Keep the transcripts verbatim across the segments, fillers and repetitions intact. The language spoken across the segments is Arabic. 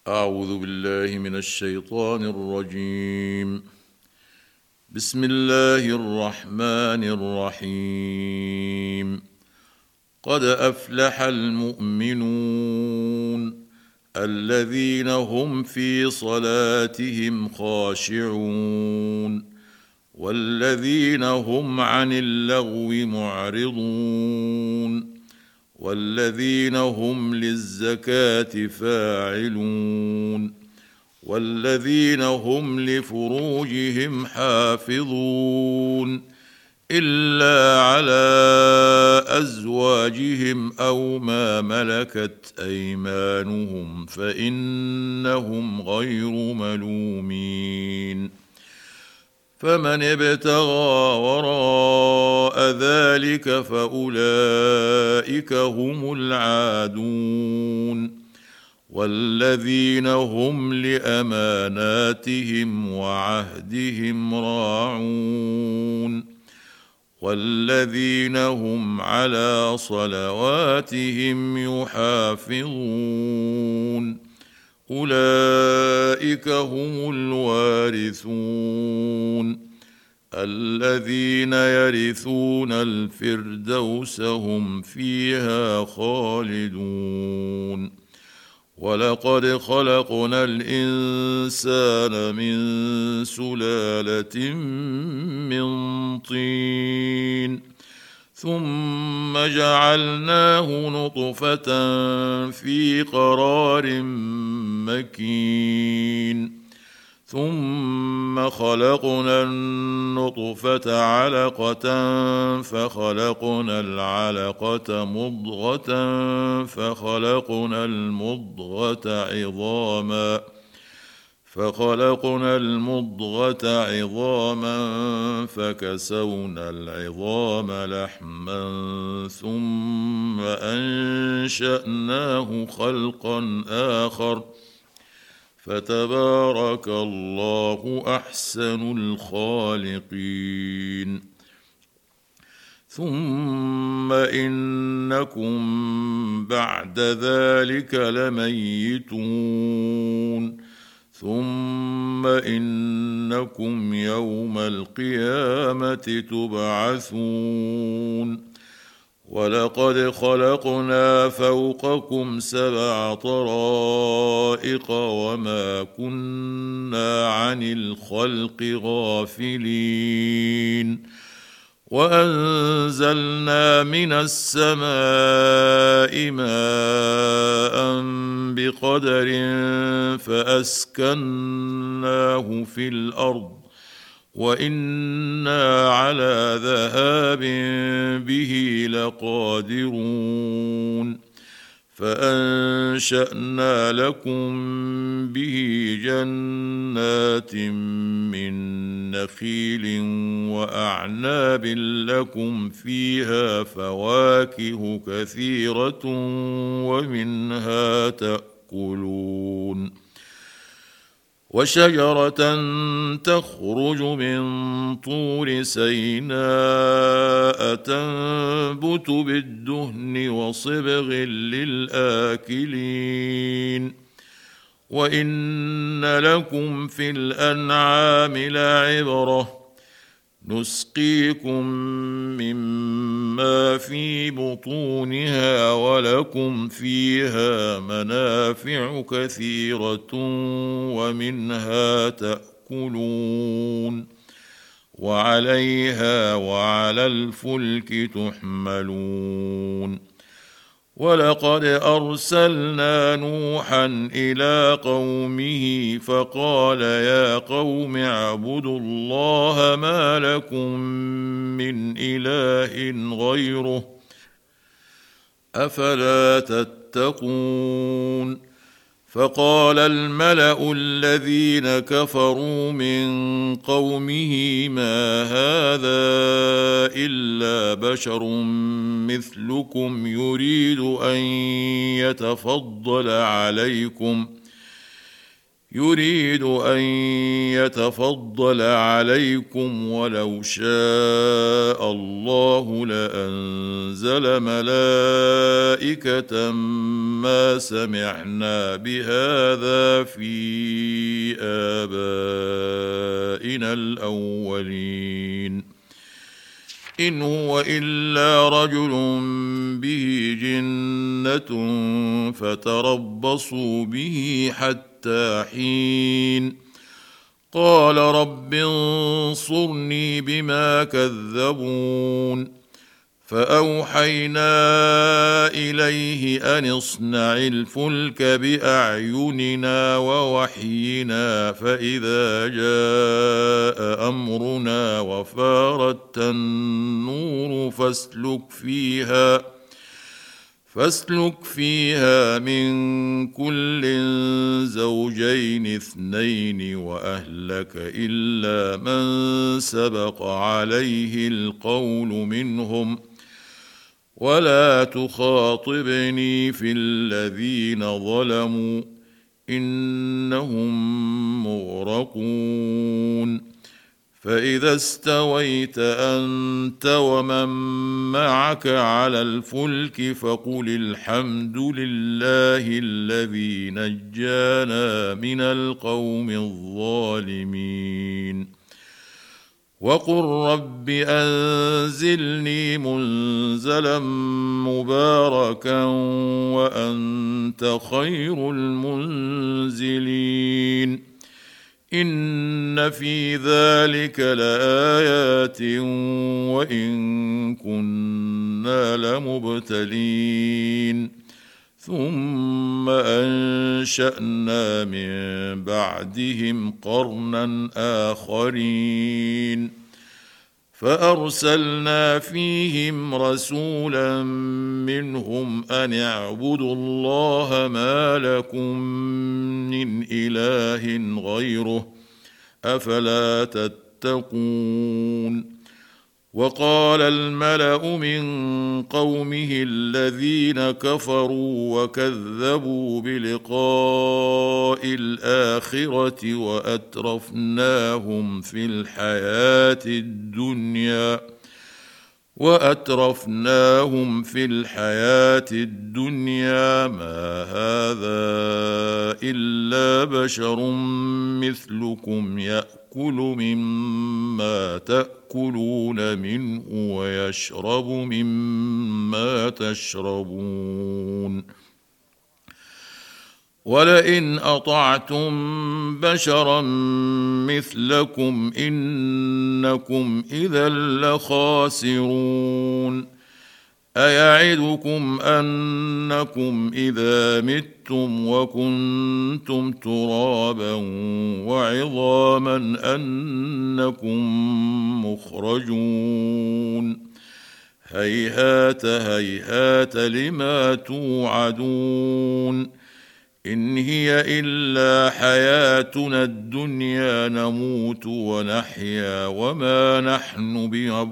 أعوذ بالله من الشيطان الرجيم. بسم الله الرحمن الرحيم. قد أفلح المؤمنون الذين هم في صلاتهم خاشعون والذين هم عن اللغو معرضون والذين هم للزكاة فاعلون والذين هم لفروجهم حافظون إلا على أزواجهم أو ما ملكت أيمانهم فإنهم غير ملومين. فمن ابتغى وراء ذلك فأولئك هم العادون والذين هم لأماناتهم وعهدهم راعون والذين هم على صلواتهم يحافظون أولئك هم الوارثون الذين يرثون الفردوس هم فيها خالدون. ولقد خلقنا الإنسان من سلالة من طين ثم جعلناه نطفة في قرار مكين ثم خلقنا النطفة علقة فخلقنا العلقة مضغة فخلقنا المضغة عظاما فخلقنا المضغة عظاما فكسونا العظام لحما ثم أنشأناه خلقا آخر فتبارك الله أحسن الخالقين. ثم إنكم بعد ذلك لميتون ثم إنكم يوم القيامة تبعثون. ولقد خلقنا فوقكم سبع طرائق وما كنا عن الخلق غافلين وأنزلنا من السماء ماء بقدر فأسكناه في الأرض وإنا على ذهاب به لقادرون فأنشأنا لكم به جنات من نخيل وأعناب لكم فيها فواكه كثيرة ومنها تأكلون وشجرة تخرج من طور سيناء تنبت بالدهن وصبغ للآكلين وإن لكم في الأنعام لعبرة نسقيكم مما في بطونها ولكم فيها منافع كثيرة ومنها تأكلون وعليها وعلى الفلك تحملون. ولقد أرسلنا نوحا إلى قومه فقال يا قوم اعبدوا الله ما لكم من إله غيره أفلا تتقون. فقال الملأ الذين كفروا من قومه ما هذا إلا بشر مثلكم يريد أن يتفضل عليكم يريد ان يتفضل عليكم ولو شاء الله لانزل ملائكه ما سمعنا بهذا في ابائنا الاولين ان هو الا رجل به جنه فتربصوا به حتى حين قال رب انصرني بما كذبون فاوحينا اليه ان اصنع الفلك باعيننا ووحينا فاذا جاء امرنا وفارت النور فاسلك فيها فاسلك فيها من كل زوجين اثنين واهلك الا من سبق عليه القول منهم ولا تخاطبني في الذين ظلموا انهم مغرقون فاذا استويت انت ومن معك على الفلك فقل الحمد لله الذي نجانا من القوم الظالمين وقل رب انزلني منزلا مباركا وانت خير المنزلين ان في ذلك لايات وان كنا لمبتلين ثم انشانا من بعدهم قرنا اخرين فارسلنا فيهم رسولا منهم ان اعبدوا الله ما لكم من اله غيره افلا تتقون وقال الملا من قومه الذين كفروا وكذبوا بلقاء الاخره واترفناهم في الحياه الدنيا وأترفناهم في الحياة الدنيا ما هذا إلا بشر مثلكم يأكل مما تأكلون منه ويشرب مما تشربون ولئن أطعتم بشرا مثلكم إنكم إذا لخاسرون أيعدكم أنكم إذا متم وكنتم ترابا وعظاما أنكم مخرجون هيهات هيهات لما توعدون إن هي إلا حياتنا الدنيا نموت ونحيا وما نحن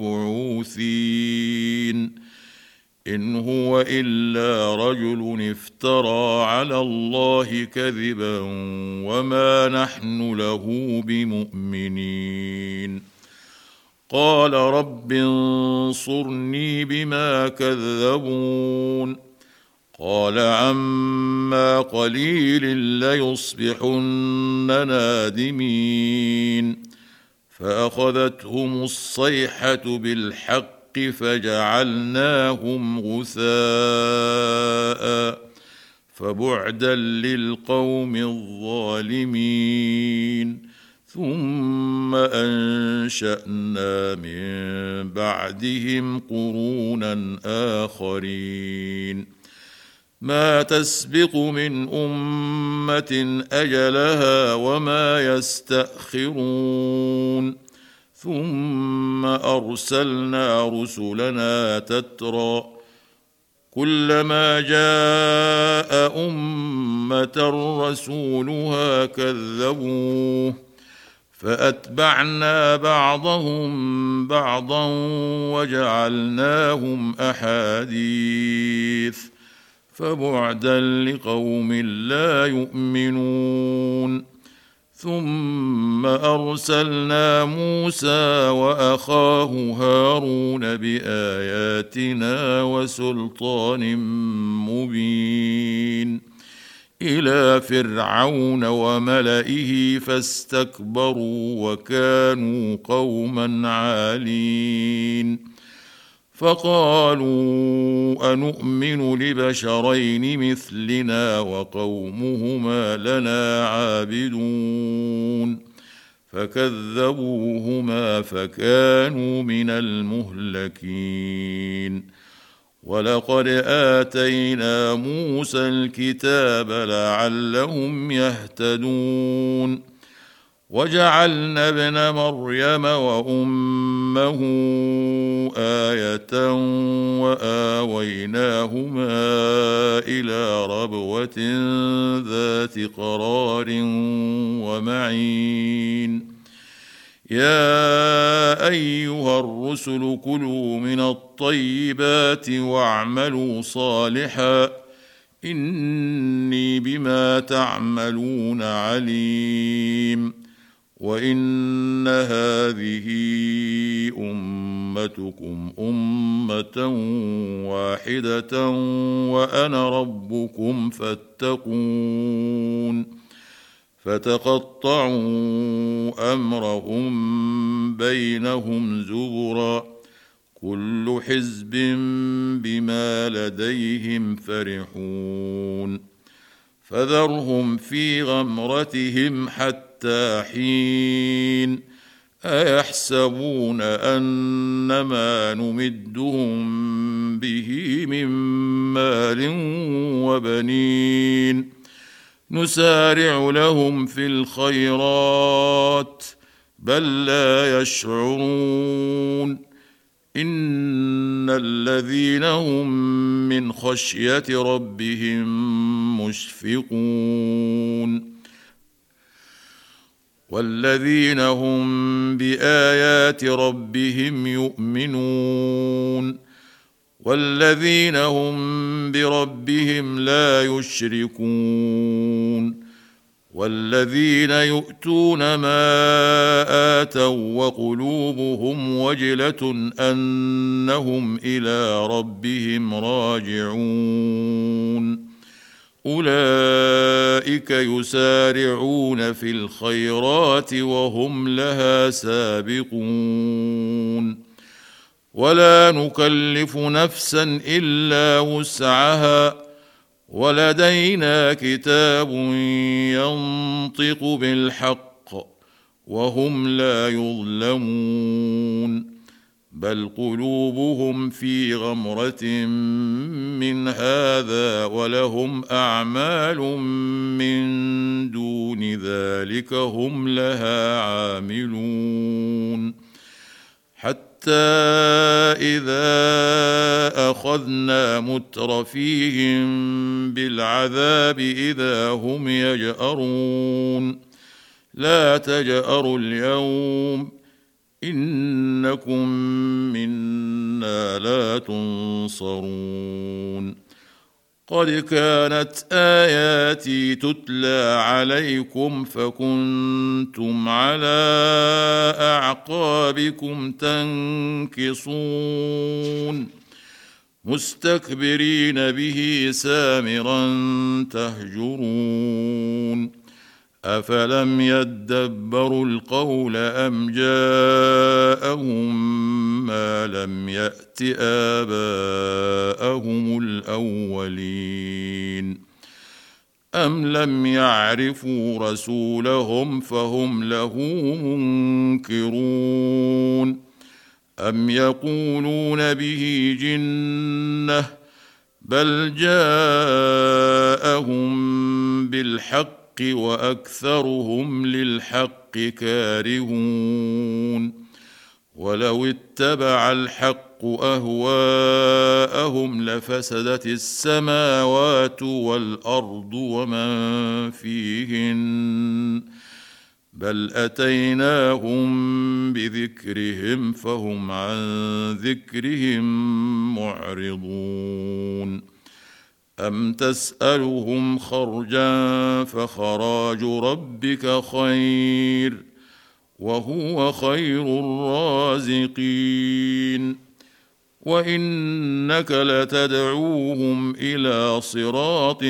بمبعوثين إن هو إلا رجل افترى على الله كذبا وما نحن له بمؤمنين قال رب انصرني بما كذبون قال عما قليل ليصبحن نادمين فأخذتهم الصيحة بالحق فجعلناهم غثاء فبعدا للقوم الظالمين ثم أنشأنا من بعدهم قرونا آخرين ما تسبق من أمة أجلها وما يستأخرون ثم أرسلنا رسلنا تترى كلما جاء أمة رسولها كذبوه فأتبعنا بعضهم بعضا وجعلناهم أحاديث فبعدا لقوم لا يؤمنون ثم أرسلنا موسى وأخاه هارون بآياتنا وسلطان مبين إلى فرعون وملئه فاستكبروا وكانوا قوما عالين فقالوا أنؤمن لبشرين مثلنا وقومهما لنا عابدون فكذبوهما فكانوا من المهلكين ولقد آتينا موسى الكتاب لعلهم يهتدون وجعلنا ابن مريم وأمه آية وآويناهما إلى ربوة ذات قرار ومعين يا أيها الرسل كلوا من الطيبات واعملوا صالحا إني بما تعملون عليم وإن هذه أمتكم أمة واحدة وأنا ربكم فاتقون فتقطعوا أمرهم بينهم زبرا كل حزب بما لديهم فرحون فذرهم في غمرتهم حتى حين أيحسبون أن ما نمدهم به من مال وبنين نسارع لهم في الخيرات بل لا يشعرون إن الذين هم من خشية ربهم مشفقون والذين هم بآيات ربهم يؤمنون والذين هم بربهم لا يشركون والذين يؤتون ما آتوا وقلوبهم وجلة أنهم إلى ربهم راجعون أولئك يسارعون في الخيرات وهم لها سابقون ولا نكلف نفسا إلا وسعها ولدينا كتاب ينطق بالحق وهم لا يظلمون بل قلوبهم في غمرة من هذا ولهم أعمال من دون ذلك هم لها عاملون حتى إذا أخذنا مترفيهم بالعذاب إذا هم يجأرون لا تجأروا اليوم إنكم منا لا تنصرون قد كانت آياتي تتلى عليكم فكنتم على أعقابكم تنكصون مستكبرين به سامرا تهجرون أفلم يدبروا القول أم جاءهم ما لم يأت آباءهم الأولين أم لم يعرفوا رسولهم فهم له منكرون أم يقولون به جنة بل جاءهم بالحق وأكثرهم للحق كارهون ولو اتبع الحق أهواءهم لفسدت السماوات والأرض ومن فيهن بل أتيناهم بذكرهم فهم عن ذكرهم معرضون أم تسألهم خرجا فخراج ربك خير وهو خير الرازقين وإنك لتدعوهم إلى صراط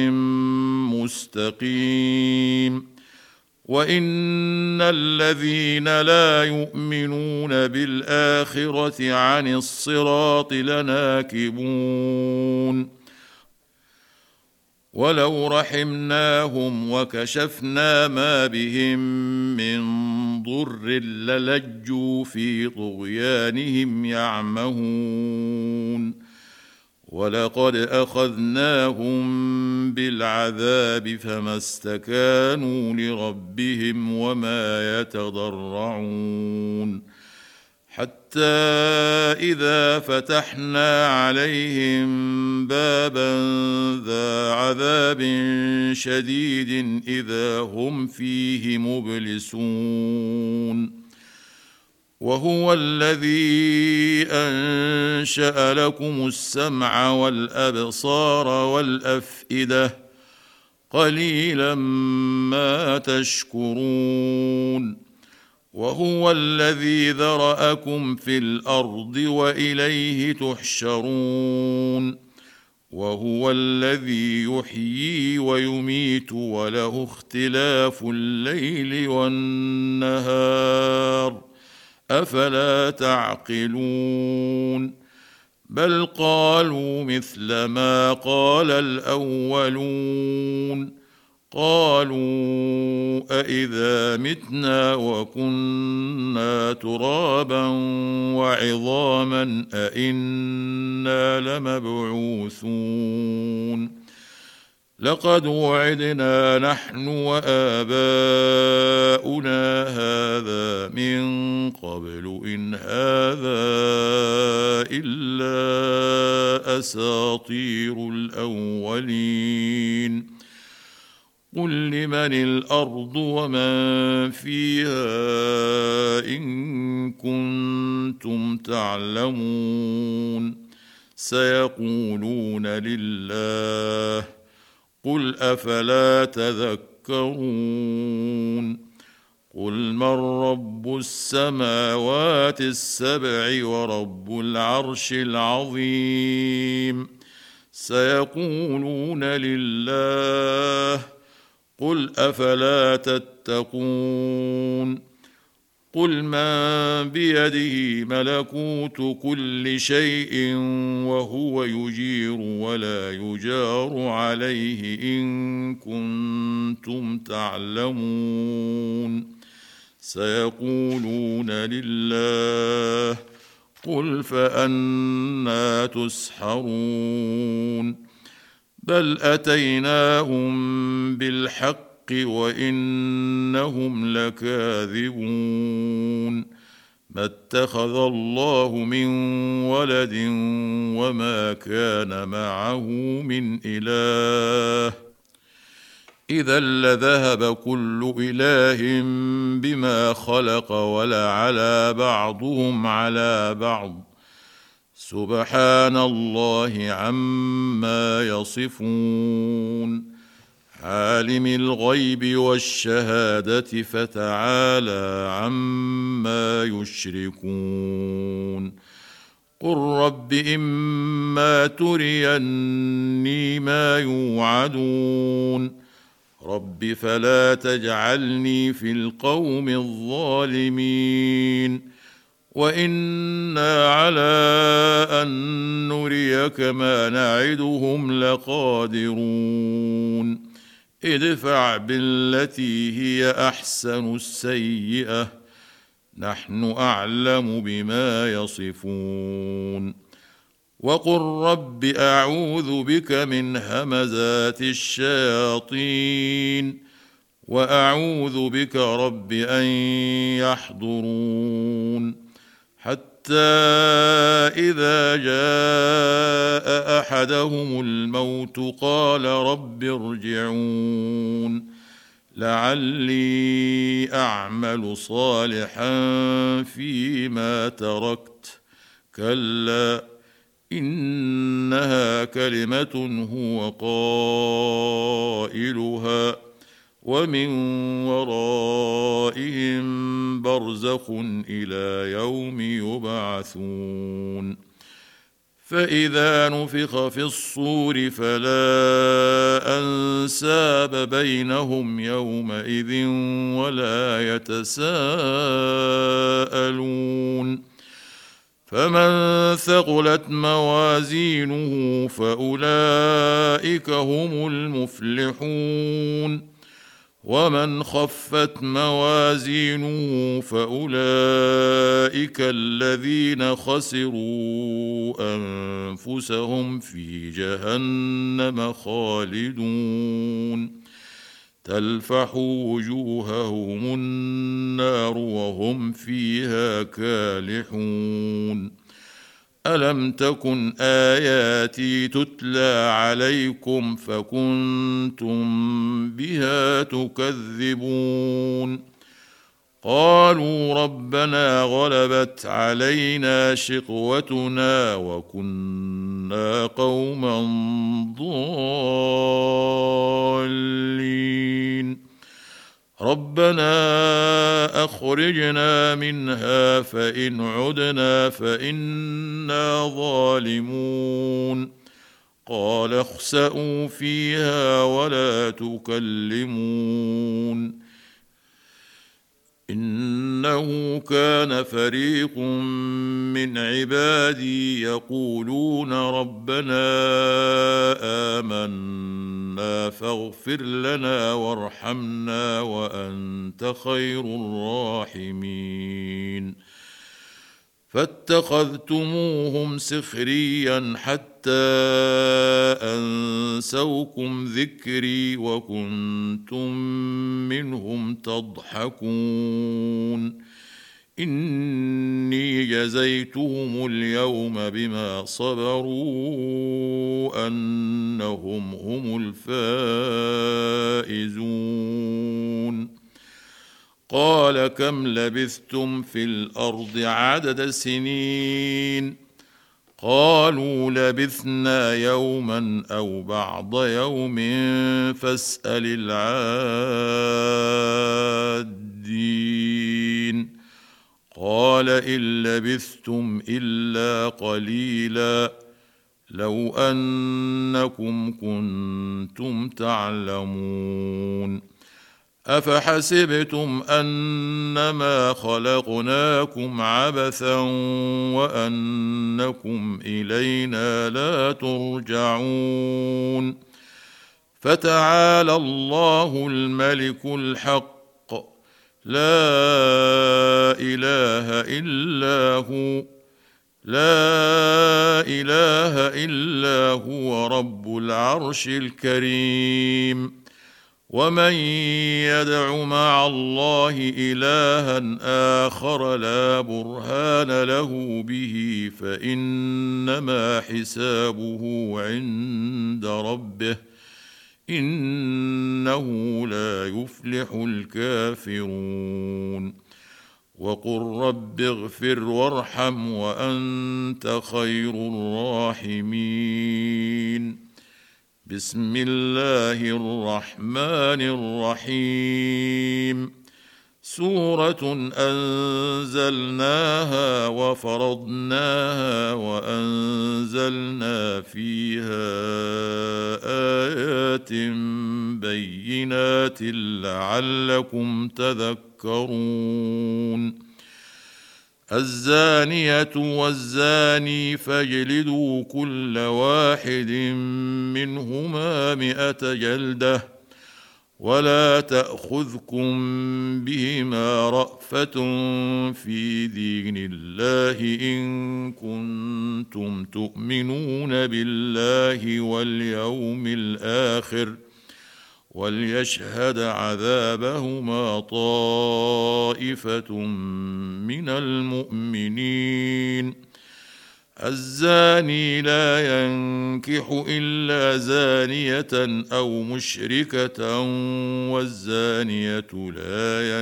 مستقيم وإن الذين لا يؤمنون بالآخرة عن الصراط لناكبون ولو رحمناهم وكشفنا ما بهم من ضر للجوا في طغيانهم يعمهون ولقد أخذناهم بالعذاب فما استكانوا لربهم وما يتضرعون حتى إذا فتحنا عليهم بابا ذا عذاب شديد إذا هم فيه مبلسون وهو الذي أنشأ لكم السمع والأبصار والأفئدة قليلا ما تشكرون وهو الذي ذرأكم في الأرض وإليه تحشرون وهو الذي يحيي ويميت وله اختلاف الليل والنهار أفلا تعقلون بل قالوا مثل ما قال الأولون قالوا أإذا متنا وكنا ترابا وعظاما أإنا لمبعوثون لقد وعدنا نحن وآباؤنا هذا من قبل إن هذا إلا أساطير الأولين قل لمن الأرض ومن فيها إن كنتم تعلمون سيقولون لله قل أفلا تذكرون قل من رب السماوات السبع ورب العرش العظيم سيقولون لله قل أفلا تتقون قل من بيده ملكوت كل شيء وهو يجير ولا يجار عليه إن كنتم تعلمون سيقولون لله قل فأنى تسحرون بل أتيناهم بالحق وإنهم لكاذبون ما اتخذ الله من ولد وما كان معه من إله إذا لذهب كل إله بما خلق ولعلى بعضهم على بعض سبحان الله عما يصفون عالم الغيب والشهادة فتعالى عما يشركون قل رب إما تريني ما يوعدون رب فلا تجعلني في القوم الظالمين وإنا على أن نريك ما نعدهم لقادرون ادفع بالتي هي أحسن السيئة نحن أعلم بما يصفون وقل رب أعوذ بك من همزات الشياطين وأعوذ بك رب أن يحضرون حتى إذا جاء أحدهم الموت قال رب ارجعون لعلي أعمل صالحا فيما تركت كلا إنها كلمة هو قائلها ومن ورائهم برزخ إلى يوم يبعثون فإذا نفخ في الصور فلا أنساب بينهم يومئذ ولا يتساءلون فمن ثقلت موازينه فأولئك هم المفلحون ومن خفت موازينه فأولئك الذين خسروا أنفسهم في جهنم خالدون تلفح وجوههم النار وهم فيها كالحون ألم تكن آياتي تتلى عليكم فكنتم بها تكذبون قالوا ربنا غلبت علينا شقوتنا وكنا قوما ضالين ربنا أخرجنا منها فإن عدنا فإنا ظالمون قال اخسئوا فيها ولا تكلمون إنه كان فريق من عبادي يقولون ربنا آمنا فاغفر لنا وارحمنا وأنت خير الراحمين فاتخذتموهم سخريا حتى أنسوكم ذكري وكنتم منهم تضحكون إني جزيتهم اليوم بما صبروا أنهم هم الفائزون قال كم لبثتم في الأرض عدد سنين قالوا لبثنا يوما أو بعض يوم فاسأل العادين قال إن لبثتم إلا قليلا لو أنكم كنتم تعلمون أفحسبتم أنما خلقناكم عبثا وأنكم إلينا لا ترجعون فتعالى الله الملك الحق لا إله إلا هو لا إله إلا هو رب العرش الكريم ومن يدع مع الله إلها آخر لا برهان له به فإنما حسابه عند ربه إنه لا يفلح الكافرون وقل رب اغفر وارحم وأنت خير الراحمين بسم الله الرحمن الرحيم سورة أنزلناها وفرضناها وأنزلنا فيها آيات بينات لعلكم تذكرون الزانية والزاني فاجلدوا كل واحد منهما مئة جلدة ولا تأخذكم بهما رأفة في دين الله إن كنتم تؤمنون بالله واليوم الآخر وليشهد عذابهما طائفة من المؤمنين الزاني لا ينكح إلا زانية أو مشركة والزانية لا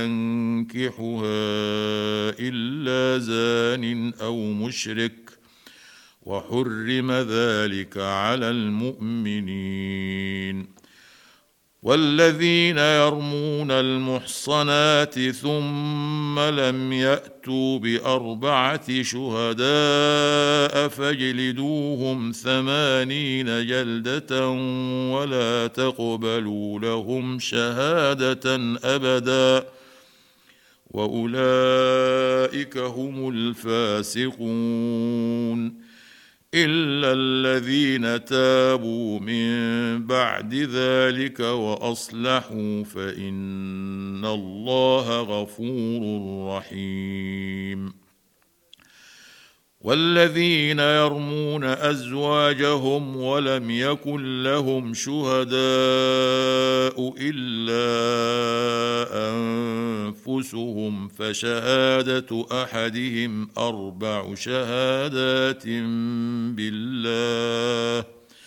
ينكحها إلا زان أو مشرك وحرم ذلك على المؤمنين. والذين يرمون المحصنات ثم لم يأتوا بأربعة شهداء فاجلدوهم ثمانين جلدة ولا تقبلوا لهم شهادة أبدا وأولئك هم الفاسقون إلا الذين تابوا من بعد ذلك وأصلحوا فإن الله غفور رحيم. والذين يرمون أزواجهم ولم يكن لهم شهداء إلا أنفسهم فشهادة أحدهم أربع شهادات بالله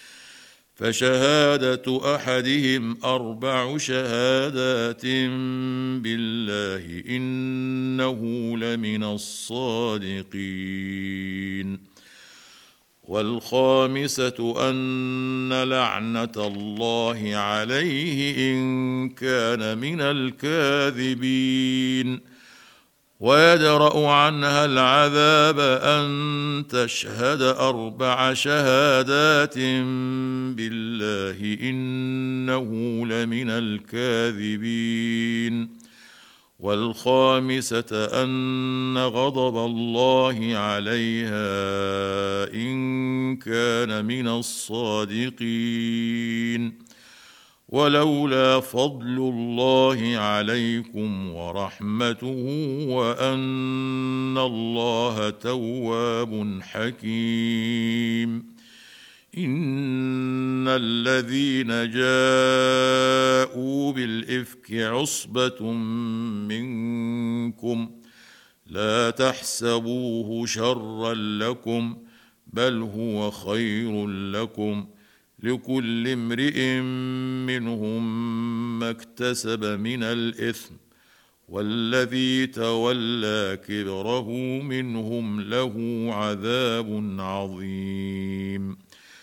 فشهادة أحدهم أربع شهادات بالله إنه لمن الصادقين. والخامسة أن لعنة الله عليه إن كان من الكاذبين. ويدرأ عنها العذاب أن تشهد أربع شهادات بالله إنه لمن الكاذبين. والخامسة أن غضب الله عليها إن كان من الصادقين. ولولا فضل الله عليكم ورحمته وأن الله تواب حكيم. إن الذين جاءوا بالإفك عصبة منكم لا تحسبوه شرا لكم بل هو خير لكم لكل امرئ منهم ما اكتسب من الإثم والذي تولى كبره منهم له عذاب عظيم.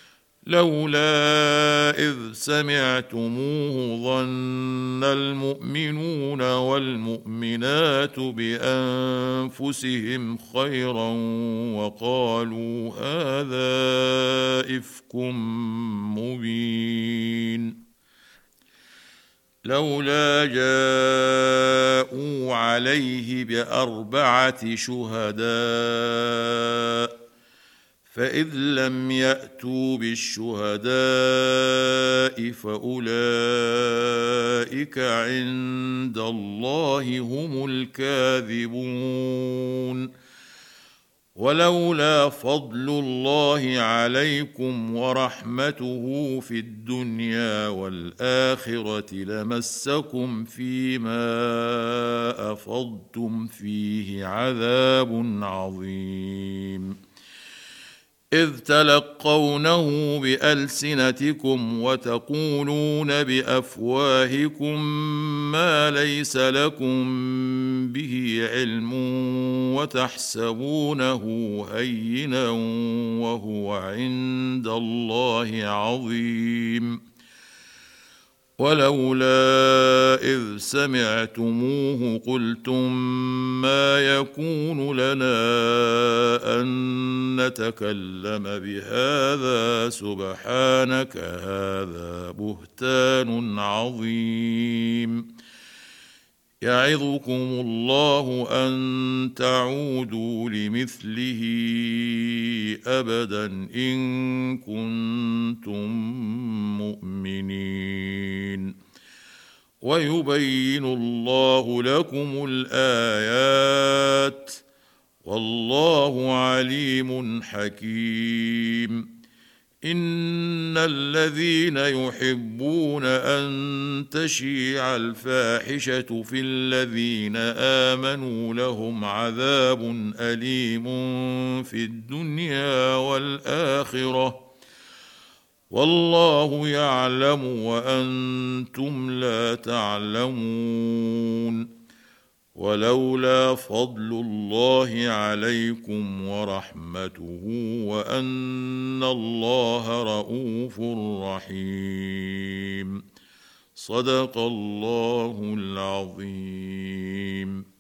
لولا إذ سمعتموه ظن المؤمنون والمؤمنات بأنفسهم خيرا وقالوا هذا إفك مبين. لولا جاءوا عليه بأربعة شهداء فإذ لم يأتوا بالشهداء فأولئك عند الله هم الكاذبون. ولولا فضل الله عليكم ورحمته في الدنيا والآخرة لمسكم فيما أفضتم فيه عذاب عظيم. إذ تلقونه بألسنتكم وتقولون بأفواهكم ما ليس لكم به علم وتحسبونه هينا وهو عند الله عظيم. ولولا إذ سمعتموه قلتم ما يكون لنا أن نتكلم بهذا سبحانك هذا بهتان عظيم. يعظكم الله أن تعودوا لمثله أبدا إن كنتم مؤمنين. ويبين الله لكم الآيات والله عليم حكيم. إن الذين يحبون أن تشيع الفاحشة في الذين آمنوا لهم عذاب أليم في الدنيا والآخرة والله يعلم وأنتم لا تعلمون. ولولا فضل الله عليكم ورحمته وأن الله رؤوف رحيم. صدق الله العظيم.